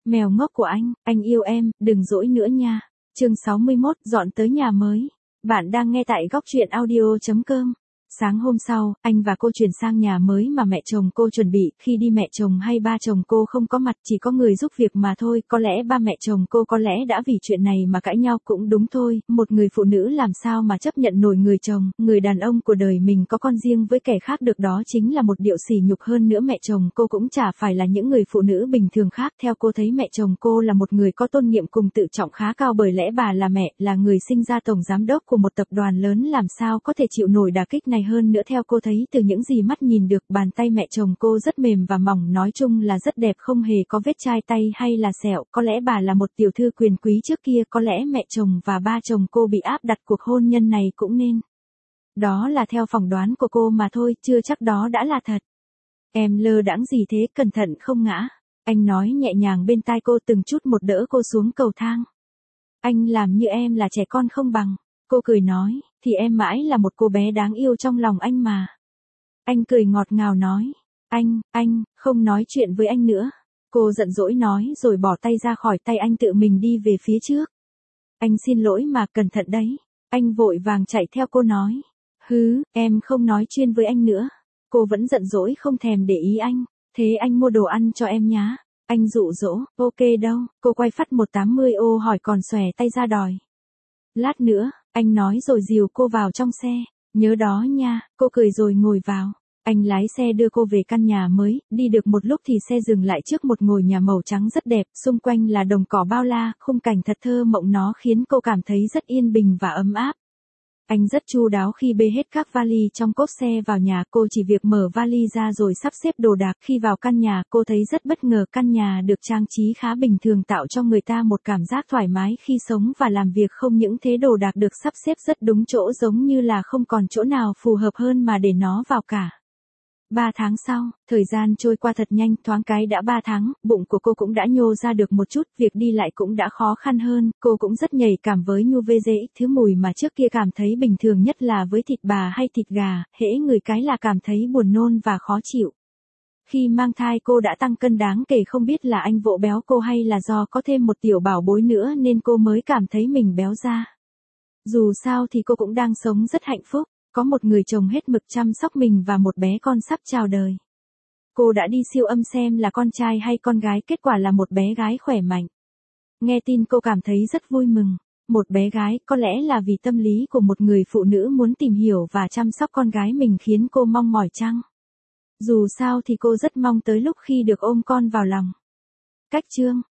Mèo ngốc của anh yêu em, đừng dỗi nữa nha. Chương 61, dọn tới nhà mới. Bạn đang nghe tại góc truyện audio.com. Sáng hôm sau, anh và cô chuyển sang nhà mới mà mẹ chồng cô chuẩn bị. Khi đi mẹ chồng hay ba chồng cô không có mặt, chỉ có người giúp việc mà thôi. Có lẽ ba mẹ chồng cô có lẽ đã vì chuyện này mà cãi nhau cũng đúng thôi. Một người phụ nữ làm sao mà chấp nhận nổi người chồng, người đàn ông của đời mình có con riêng với kẻ khác được, đó chính là một điều sỉ nhục. Hơn nữa mẹ chồng cô cũng chả phải là những người phụ nữ bình thường khác. Theo cô thấy mẹ chồng cô là một người có tôn nghiêm cùng tự trọng khá cao, bởi lẽ bà là mẹ, là người sinh ra tổng giám đốc của một tập đoàn lớn, làm sao có thể chịu nổi đả kích này. Hơn nữa theo cô thấy từ những gì mắt nhìn được, bàn tay mẹ chồng cô rất mềm và mỏng, nói chung là rất đẹp, không hề có vết chai tay hay là sẹo. Có lẽ bà là một tiểu thư quyền quý trước kia, có lẽ mẹ chồng và ba chồng cô bị áp đặt cuộc hôn nhân này cũng nên. Đó là theo phỏng đoán của cô mà thôi, chưa chắc đó đã là thật. Em lơ đãng gì thế, cẩn thận không ngã. Anh nói nhẹ nhàng bên tai cô, từng chút một đỡ cô xuống cầu thang. Anh làm như em là trẻ con không bằng. Cô cười nói, thì em mãi là một cô bé đáng yêu trong lòng anh mà. Anh cười ngọt ngào nói, anh, không nói chuyện với anh nữa. Cô giận dỗi nói rồi bỏ tay ra khỏi tay anh, tự mình đi về phía trước. Anh xin lỗi mà, cẩn thận đấy. Anh vội vàng chạy theo cô nói, em không nói chuyện với anh nữa. Cô vẫn giận dỗi không thèm để ý anh, thế anh mua đồ ăn cho em nhá. Anh dụ dỗ, ok đâu. Cô quay phắt 180 ô hỏi còn xòe tay ra đòi. Lát nữa, anh nói rồi dìu cô vào trong xe. Nhớ đó nha. Cô cười rồi ngồi vào. Anh lái xe đưa cô về căn nhà mới. Đi được một lúc thì xe dừng lại trước một ngôi nhà màu trắng rất đẹp. Xung quanh là đồng cỏ bao la, khung cảnh thật thơ mộng, nó khiến cô cảm thấy rất yên bình và ấm áp. Anh rất chu đáo khi bê hết các vali trong cốp xe vào nhà. Cô chỉ việc mở vali ra rồi sắp xếp đồ đạc. Khi vào căn nhà, cô thấy rất bất ngờ. Căn nhà được trang trí khá bình thường, tạo cho người ta một cảm giác thoải mái khi sống và làm việc. Không những thế, đồ đạc được sắp xếp rất đúng chỗ, giống như là không còn chỗ nào phù hợp hơn mà để nó vào cả. 3 tháng sau, thời gian trôi qua thật nhanh, thoáng cái đã 3 tháng, bụng của cô cũng đã nhô ra được một chút, việc đi lại cũng đã khó khăn hơn, cô cũng rất nhạy cảm với UVC, thứ mùi mà trước kia cảm thấy bình thường nhất là với thịt bà hay thịt gà, hễ ngửi cái là cảm thấy buồn nôn và khó chịu. Khi mang thai cô đã tăng cân đáng kể, không biết là anh vỗ béo cô hay là do có thêm một tiểu bảo bối nữa nên cô mới cảm thấy mình béo ra. Dù sao thì cô cũng đang sống rất hạnh phúc. Có một người chồng hết mực chăm sóc mình và một bé con sắp chào đời. Cô đã đi siêu âm xem là con trai hay con gái, kết quả là một bé gái khỏe mạnh. Nghe tin cô cảm thấy rất vui mừng. Một bé gái, có lẽ là vì tâm lý của một người phụ nữ muốn tìm hiểu và chăm sóc con gái mình khiến cô mong mỏi chăng? Dù sao thì cô rất mong tới lúc khi được ôm con vào lòng. Cách chương